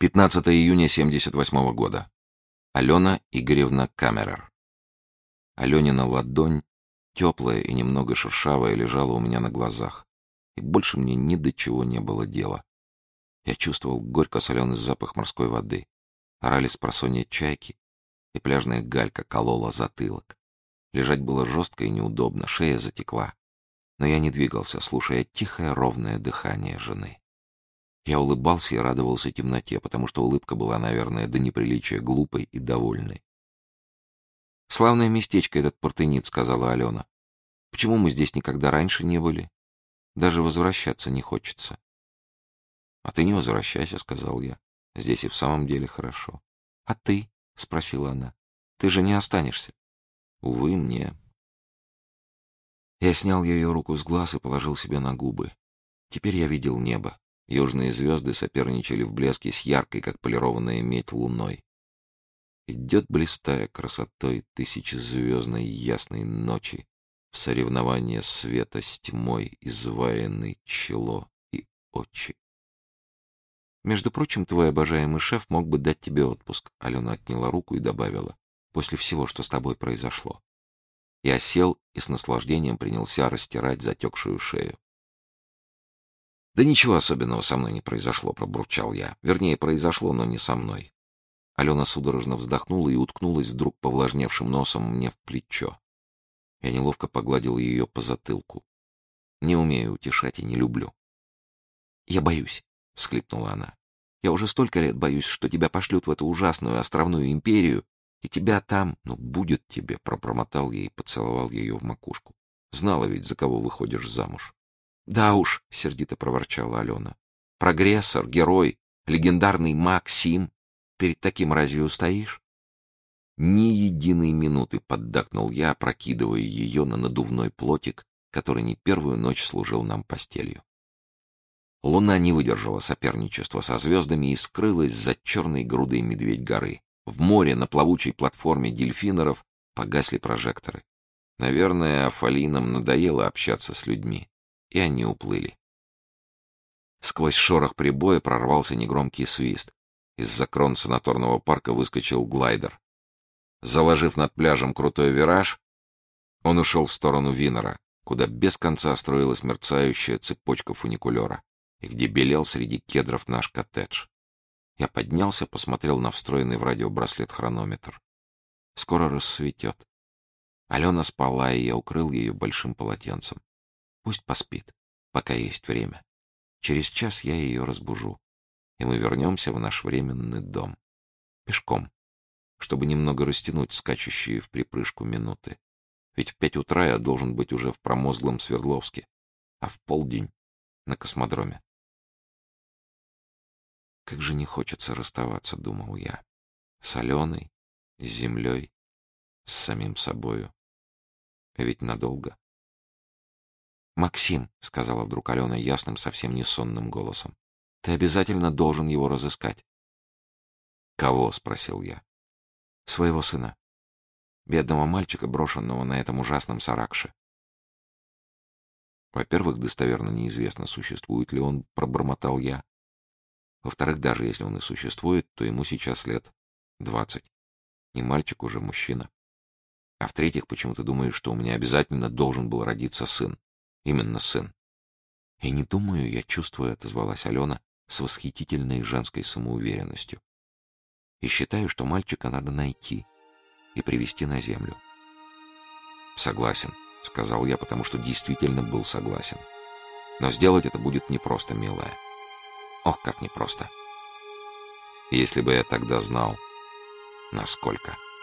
15 июня 78 года. Алена Игоревна Камерер. Аленина ладонь, теплая и немного шершавая, лежала у меня на глазах, и больше мне ни до чего не было дела. Я чувствовал горько-соленый запах морской воды, орали спросонья чайки, и пляжная галька колола затылок. Лежать было жестко и неудобно, шея затекла, но я не двигался, слушая тихое ровное дыхание жены. Я улыбался и радовался темноте, потому что улыбка была, наверное, до неприличия глупой и довольной. «Славное местечко этот Портынит», — сказала Алена. «Почему мы здесь никогда раньше не были? Даже возвращаться не хочется». «А ты не возвращайся», — сказал я. «Здесь и в самом деле хорошо». «А ты?» — спросила она. «Ты же не останешься». «Увы, мне». Я снял ее руку с глаз и положил себе на губы. Теперь я видел небо. Южные звезды соперничали в блеске с яркой, как полированная медь, луной. Идет, блистая красотой тысячезвездной ясной ночи, в соревнование света с тьмой изваянный чело и очи. «Между прочим, твой обожаемый шеф мог бы дать тебе отпуск», — Алена отняла руку и добавила, «после всего, что с тобой произошло». Я сел и с наслаждением принялся растирать затекшую шею. «Да ничего особенного со мной не произошло», — пробурчал я. «Вернее, произошло, но не со мной». Алена судорожно вздохнула и уткнулась вдруг повлажневшим носом мне в плечо. Я неловко погладил ее по затылку. Не умею утешать и не люблю. «Я боюсь», — всхлипнула она. «Я уже столько лет боюсь, что тебя пошлют в эту ужасную островную империю, и тебя там, ну, будет тебе», — пробормотал ей и поцеловал ее в макушку. «Знала ведь, за кого выходишь замуж». «Да уж», — сердито проворчала Алена. «Прогрессор, герой, легендарный маг Сим. Перед таким разве устоишь?» Ни единой минуты поддакнул я, опрокидывая ее на надувной плотик, который не первую ночь служил нам постелью. Луна не выдержала соперничества со звездами и скрылась за черной грудой Медведь-горы. В море на плавучей платформе дельфинеров погасли прожекторы. Наверное, Афалинам надоело общаться с людьми, и они уплыли. Сквозь шорох прибоя прорвался негромкий свист. Из-за крон санаторного парка выскочил глайдер. Заложив над пляжем крутой вираж, он ушел в сторону Винера, куда без конца строилась мерцающая цепочка фуникулера, и где белел среди кедров наш коттедж. Я поднялся, посмотрел на встроенный в радиобраслет хронометр. Скоро рассветет. Алена спала, и я укрыл ее большим полотенцем. Пусть поспит, пока есть время. Через час я ее разбужу, и мы вернемся в наш временный дом. Пешком, чтобы немного растянуть скачущие в припрыжку минуты. Ведь в 5 утра я должен быть уже в промозглом Свердловске, а в полдень — на космодроме. Как же не хочется расставаться, думал я. С Аленой, с землей, с самим собою. Ведь надолго. «Максим», — сказала вдруг Алена ясным, совсем не сонным голосом, — «ты обязательно должен его разыскать». «Кого?» — спросил я. «Своего сына. Бедного мальчика, брошенного на этом ужасном Саракше». «Во-первых, достоверно неизвестно, существует ли он», — пробормотал я. «Во-вторых, даже если он и существует, то ему сейчас лет 20. И мальчик уже мужчина. А в-третьих, почему ты думаешь, что у меня обязательно должен был родиться сын? Именно сын». «Я не думаю, я чувствую», — отозвалась Алена с восхитительной женской самоуверенностью. «И считаю, что мальчика надо найти и привести на землю». «Согласен», — сказал я, потому что действительно был согласен. «Но сделать это будет непросто, милая. Ох, как непросто. Если бы я тогда знал, насколько».